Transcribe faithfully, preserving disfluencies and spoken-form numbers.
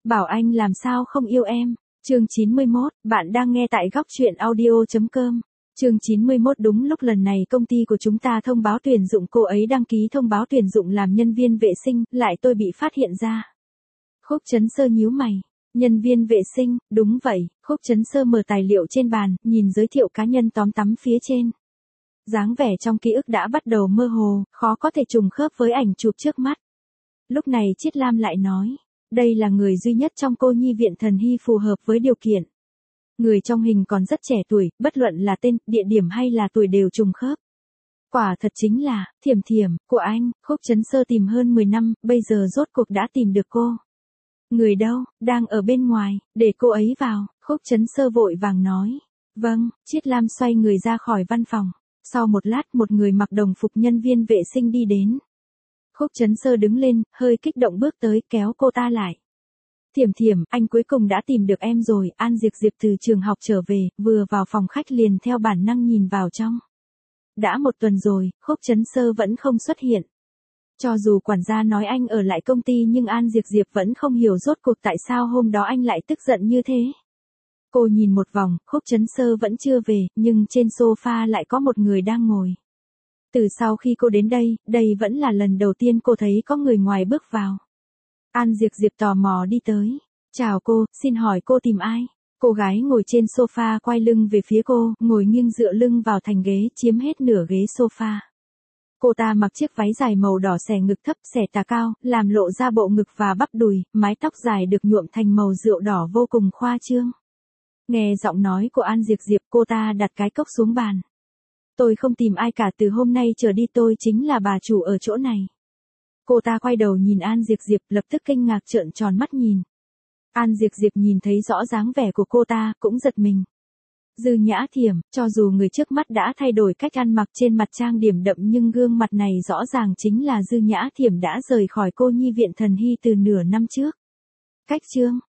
bảo anh làm sao không yêu em. Chương chín mươi mốt, bạn đang nghe tại góc truyện audio chấm com. Chương chín mươi mốt đúng lúc lần này công ty của chúng ta thông báo tuyển dụng cô ấy đăng ký thông báo tuyển dụng làm nhân viên vệ sinh, lại tôi bị phát hiện ra. Khúc Chấn Sơ nhíu mày. Nhân viên vệ sinh, đúng vậy, Khúc Chấn Sơ mở tài liệu trên bàn, nhìn giới thiệu cá nhân tóm tắm phía trên. Dáng vẻ trong ký ức đã bắt đầu mơ hồ, khó có thể trùng khớp với ảnh chụp trước mắt. Lúc này Chiết Lam lại nói, đây là người duy nhất trong cô nhi viện Thần Hy phù hợp với điều kiện. Người trong hình còn rất trẻ tuổi, bất luận là tên, địa điểm hay là tuổi đều trùng khớp. Quả thật chính là, Thiểm Thiểm, của anh. Khúc Chấn Sơ tìm hơn mười năm, bây giờ rốt cuộc đã tìm được cô. Người đâu, đang ở bên ngoài, để cô ấy vào. Khúc Chấn Sơ vội vàng nói. Vâng, Chiết Lam xoay người ra khỏi văn phòng. Sau một lát một người mặc đồng phục nhân viên vệ sinh đi đến. Khúc Chấn Sơ đứng lên, hơi kích động bước tới, kéo cô ta lại. Thiểm Thiểm, anh cuối cùng đã tìm được em rồi. An Diệp Diệp từ trường học trở về, vừa vào phòng khách liền theo bản năng nhìn vào trong. Đã một tuần rồi, Khúc Chấn Sơ vẫn không xuất hiện. Cho dù quản gia nói anh ở lại công ty nhưng An Diệp Diệp vẫn không hiểu rốt cuộc tại sao hôm đó anh lại tức giận như thế. Cô nhìn một vòng, Khúc Chấn Sơ vẫn chưa về, nhưng trên sofa lại có một người đang ngồi. Từ sau khi cô đến đây, đây vẫn là lần đầu tiên cô thấy có người ngoài bước vào. An Diệp Diệp tò mò đi tới. Chào cô, xin hỏi cô tìm ai? Cô gái ngồi trên sofa quay lưng về phía cô, ngồi nghiêng dựa lưng vào thành ghế, chiếm hết nửa ghế sofa. Cô ta mặc chiếc váy dài màu đỏ xẻ ngực thấp, xẻ tà cao, làm lộ ra bộ ngực và bắp đùi, mái tóc dài được nhuộm thành màu rượu đỏ vô cùng khoa trương. Nghe giọng nói của An Diệp Diệp, cô ta đặt cái cốc xuống bàn. Tôi không tìm ai cả, từ hôm nay trở đi tôi chính là bà chủ ở chỗ này. Cô ta quay đầu nhìn An Diệp Diệp, lập tức kinh ngạc trợn tròn mắt nhìn. An Diệp Diệp nhìn thấy rõ dáng vẻ của cô ta, cũng giật mình. Dư Nhã Thiểm, cho dù người trước mắt đã thay đổi cách ăn mặc trên mặt trang điểm đậm nhưng gương mặt này rõ ràng chính là Dư Nhã Thiểm đã rời khỏi cô nhi viện Thần Hy từ nửa năm trước. Cách chương,